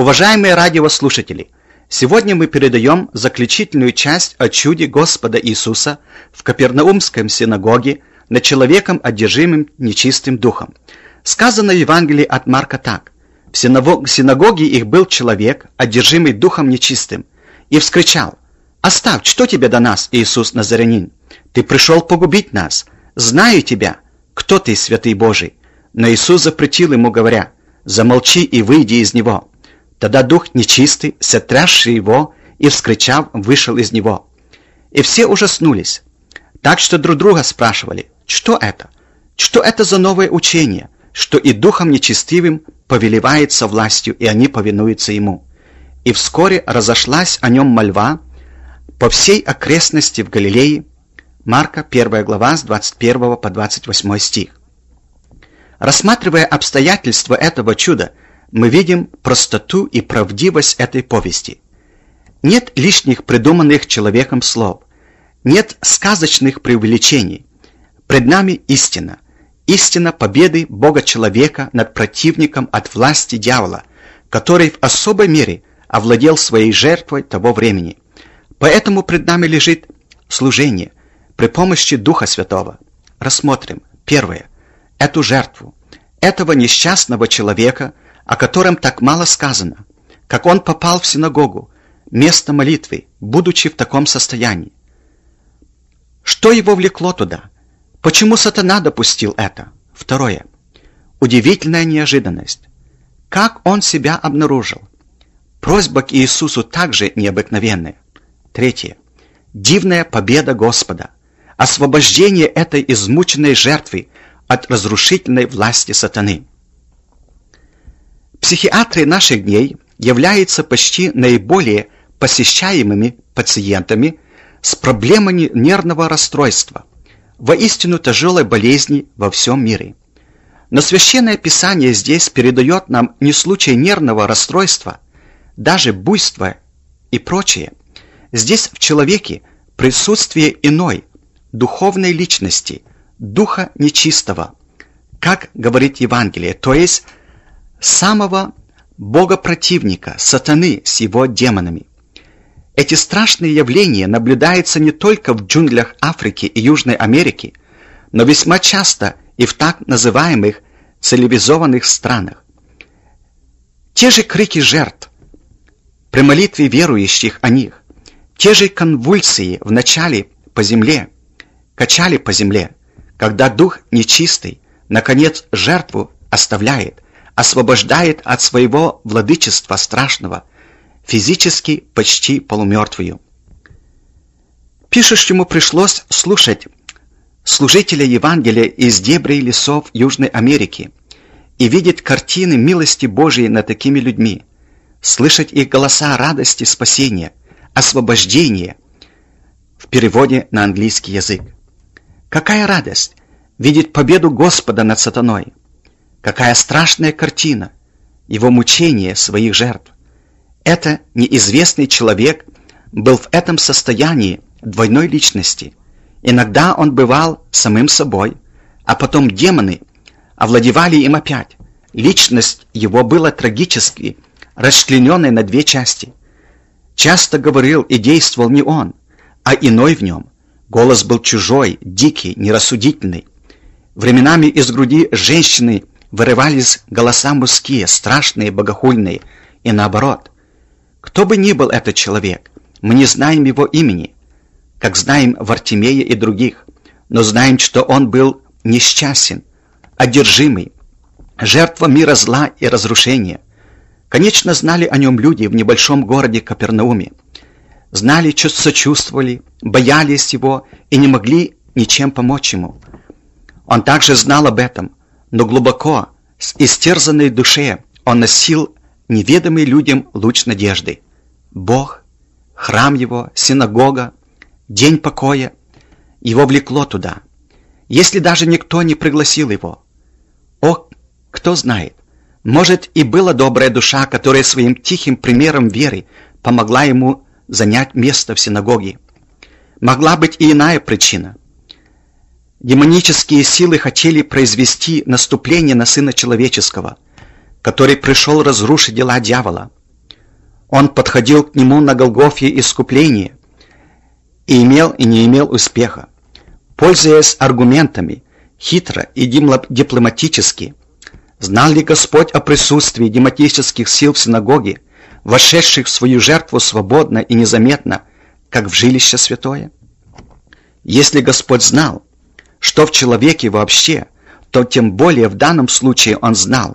Уважаемые радиослушатели, сегодня мы передаем заключительную часть о чуде Господа Иисуса в Капернаумской синагоге над человеком, одержимым нечистым духом. Сказано в Евангелии от Марка так. В синагоге их был человек, одержимый духом нечистым, и вскричал: «Оставь, что тебе до нас, Иисус Назарянин? Ты пришел погубить нас. Знаю тебя, кто ты, святый Божий». Но Иисус запретил ему, говоря: «Замолчи и выйди из него». Тогда дух нечистый, сотрясший его и вскричав, вышел из него. И все ужаснулись, так что друг друга спрашивали: что это? Что это за новое учение, что и духом нечестивым повелевается властью, и они повинуются ему? И вскоре разошлась о нем мольва по всей окрестности в Галилее. Марка 1 глава с 21 по 28 стих. Рассматривая обстоятельства этого чуда, мы видим простоту и правдивость этой повести. Нет лишних придуманных человеком слов, нет сказочных преувеличений. Пред нами истина. Истина победы Бога-человека над противником от власти дьявола, который в особой мере овладел своей жертвой того времени. Поэтому пред нами лежит служение при помощи Духа Святого. Рассмотрим, первое, эту жертву, этого несчастного человека, о котором так мало сказано, как он попал в синагогу, место молитвы, будучи в таком состоянии. Что его влекло туда? Почему сатана допустил это? Второе. Удивительная неожиданность. Как он себя обнаружил? Просьба к Иисусу также необыкновенная. Третье. Дивная победа Господа. Освобождение этой измученной жертвы от разрушительной власти сатаны. Психиатры наших дней являются почти наиболее посещаемыми пациентами с проблемами нервного расстройства, воистину тяжелой болезни во всем мире. Но Священное Писание здесь передает нам не случай нервного расстройства, даже буйства и прочее. Здесь в человеке присутствие иной, духовной личности, духа нечистого, как говорит Евангелие, то есть самого богопротивника, сатаны с его демонами. Эти страшные явления наблюдаются не только в джунглях Африки и Южной Америки, но весьма часто и в так называемых цивилизованных странах. Те же крики жертв при молитве верующих о них, те же конвульсии в начале по земле, качали по земле, когда дух нечистый, наконец, жертву оставляет, освобождает от своего владычества страшного, физически почти полумертвую. Пишущему пришлось слушать служителя Евангелия из дебрей лесов Южной Америки и видеть картины милости Божией над такими людьми, слышать их голоса радости спасения, освобождения, в переводе на английский язык. Какая радость видеть победу Господа над сатаной! Какая страшная картина! Его мучение своих жертв! Это неизвестный человек был в этом состоянии двойной личности. Иногда он бывал самим собой, а потом демоны овладевали им опять. Личность его была трагически расчлененной на две части. Часто говорил и действовал не он, а иной в нем. Голос был чужой, дикий, нерассудительный. Временами из груди женщины вырывались голоса мужские, страшные, богохульные, и наоборот. Кто бы ни был этот человек, мы не знаем его имени, как знаем Вартимея и других, но знаем, что он был несчастен, одержимый, жертва мира зла и разрушения. Конечно, знали о нем люди в небольшом городе Капернауме. Знали, сочувствовали, боялись его и не могли ничем помочь ему. Он также знал об этом, но глубоко, с истерзанной душе, он носил неведомый людям луч надежды. Бог, храм его, синагога, день покоя, его влекло туда, если даже никто не пригласил его. О, кто знает, может и была добрая душа, которая своим тихим примером веры помогла ему занять место в синагоге. Могла быть и иная причина. Демонические силы хотели произвести наступление на Сына Человеческого, который пришел разрушить дела дьявола. Он подходил к нему на Голгофе искупления и имел и не имел успеха. Пользуясь аргументами, хитро и дипломатически, знал ли Господь о присутствии демонических сил в синагоге, вошедших в свою жертву свободно и незаметно, как в жилище святое? Если Господь знал, что в человеке вообще, то тем более в данном случае Он знал,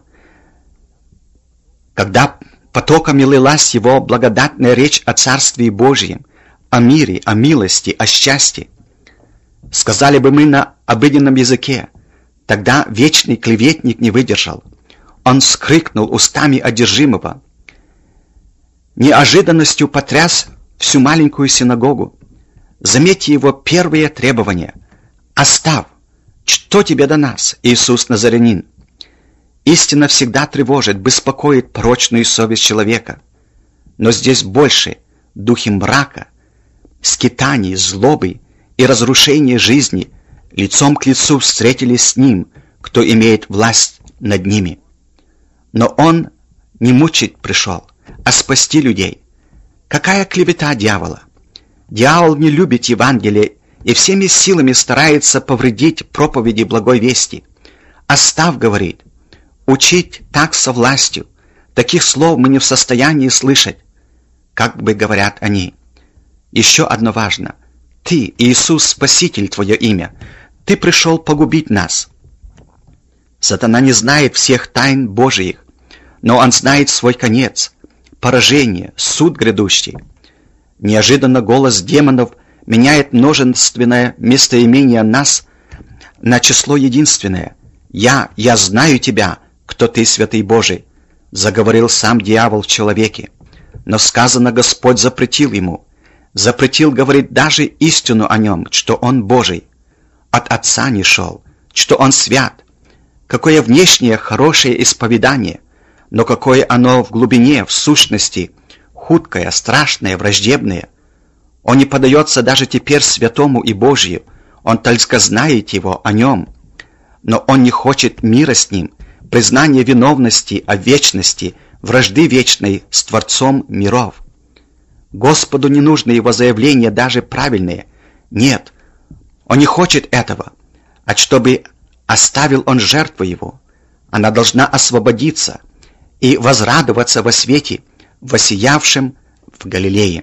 когда потоками лилась Его благодатная речь о Царстве Божьем, о мире, о милости, о счастье. Сказали бы мы на обыденном языке, тогда вечный клеветник не выдержал. Он вскрикнул устами одержимого. Неожиданностью потряс всю маленькую синагогу. Заметьте его первые требования. «Оставь! Что тебе до нас, Иисус Назарянин?» Истина всегда тревожит, беспокоит порочную совесть человека. Но здесь больше духи мрака, скитаний, злобы и разрушения жизни лицом к лицу встретились с Ним, кто имеет власть над ними. Но Он не мучить пришел, а спасти людей. Какая клевета дьявола! Дьявол не любит Евангелие и всеми силами старается повредить проповеди благой вести. «Оставь, — говорит, — учить так со властью. Таких слов мы не в состоянии слышать», как бы говорят они. Еще одно важно. Ты, Иисус, Спаситель, Твое имя. Ты пришел погубить нас. Сатана не знает всех тайн Божиих, но он знает свой конец, поражение, суд грядущий. Неожиданно голос демонов меняет множественное местоимение нас на число единственное. «Я знаю тебя, кто ты, святый Божий», заговорил сам дьявол в человеке. Но сказано, Господь запретил ему. Запретил говорить даже истину о нем, что он Божий. От Отца не шел, что он свят. Какое внешнее хорошее исповедание, но какое оно в глубине, в сущности, хуткое, страшное, враждебное. Он не подается даже теперь святому и Божию, он только знает его, о нем. Но он не хочет мира с ним, признания виновности, о вечности, вражды вечной с Творцом миров. Господу не нужны его заявления даже правильные. Нет, он не хочет этого, а чтобы оставил он жертву его. Она должна освободиться и возрадоваться во свете, воссиявшем в Галилее.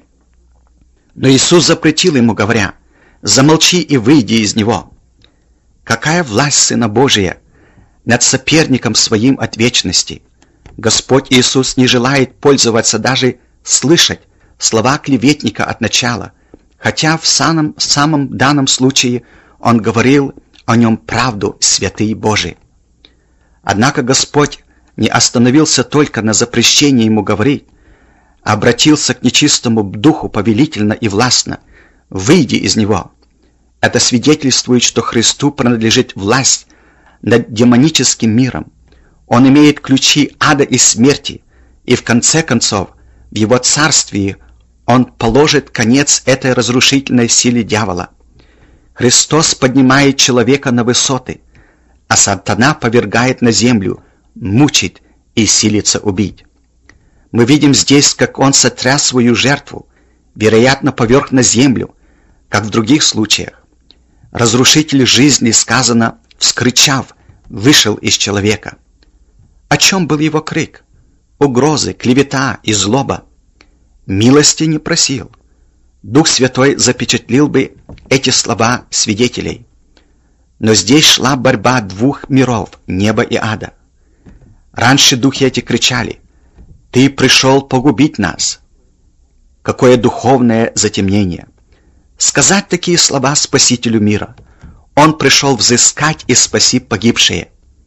Но Иисус запретил ему, говоря: «Замолчи и выйди из него». Какая власть Сына Божия над соперником своим от вечности! Господь Иисус не желает пользоваться, даже слышать слова клеветника от начала, хотя в самом данном случае Он говорил о нем правду, святый Божий. Однако Господь не остановился только на запрещении ему говорить, а обратился к нечистому духу повелительно и властно: «Выйди из него». Это свидетельствует, что Христу принадлежит власть над демоническим миром. Он имеет ключи ада и смерти, и в конце концов в его царстве Он положит конец этой разрушительной силе дьявола. Христос поднимает человека на высоты, а сатана повергает на землю, мучит и силится убить. Мы видим здесь, как Он сотряс свою жертву, вероятно, поверг на землю, как в других случаях. Разрушитель жизни, сказано, вскричав, вышел из человека. О чем был его крик? Угрозы, клевета и злоба. Милости не просил. Дух Святой запечатлил бы эти слова свидетелей. Но здесь шла борьба двух миров, неба и ада. Раньше духи эти кричали: «Ты пришел погубить нас». Какое духовное затемнение! Сказать такие слова Спасителю мира. Он пришел взыскать и спасти погибшие.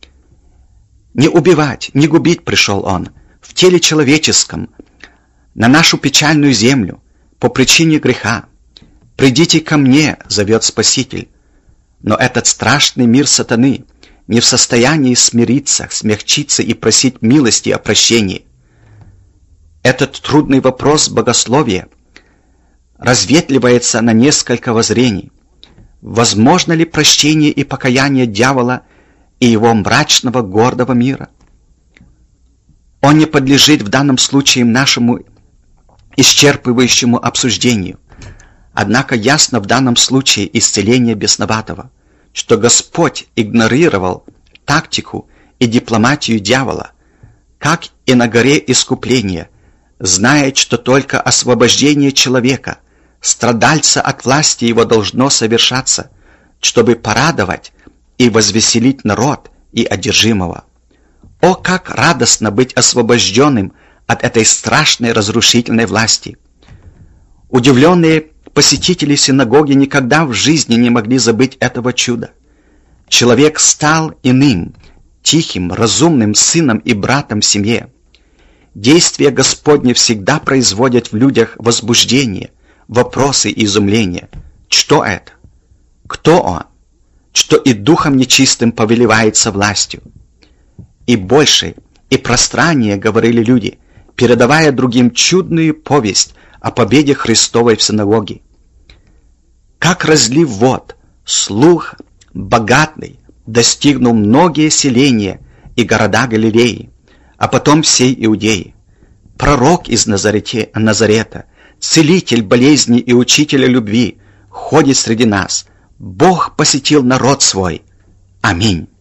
Не убивать, не губить пришел Он в теле человеческом, на нашу печальную землю, по причине греха. «Придите ко мне», — зовет Спаситель. Но этот страшный мир сатаны не в состоянии смириться, смягчиться и просить милости о прощении. Этот трудный вопрос богословия разветвливается на несколько воззрений. Возможно ли прощение и покаяние дьявола и его мрачного гордого мира? Он не подлежит в данном случае нашему исчерпывающему обсуждению. Однако ясно в данном случае исцеление бесноватого, что Господь игнорировал тактику и дипломатию дьявола, как и на горе искупления, знает, что только освобождение человека, страдальца от власти его, должно совершаться, чтобы порадовать и возвеселить народ и одержимого. О, как радостно быть освобожденным от этой страшной разрушительной власти! Удивленные посетители синагоги никогда в жизни не могли забыть этого чуда. Человек стал иным, тихим, разумным сыном и братом в семье. Действия Господни всегда производят в людях возбуждение, вопросы и изумление. Что это? Кто он? Что и духом нечистым повелевается властью? И больше, и пространнее говорили люди, передавая другим чудную повесть о победе Христовой в синагоге. Как разлив вод, слух богатый достигнул многие селения и города Галилеи, а потом всей Иудеи. Пророк из Назарета, целитель болезней и учителя любви, ходит среди нас. Бог посетил народ свой. Аминь.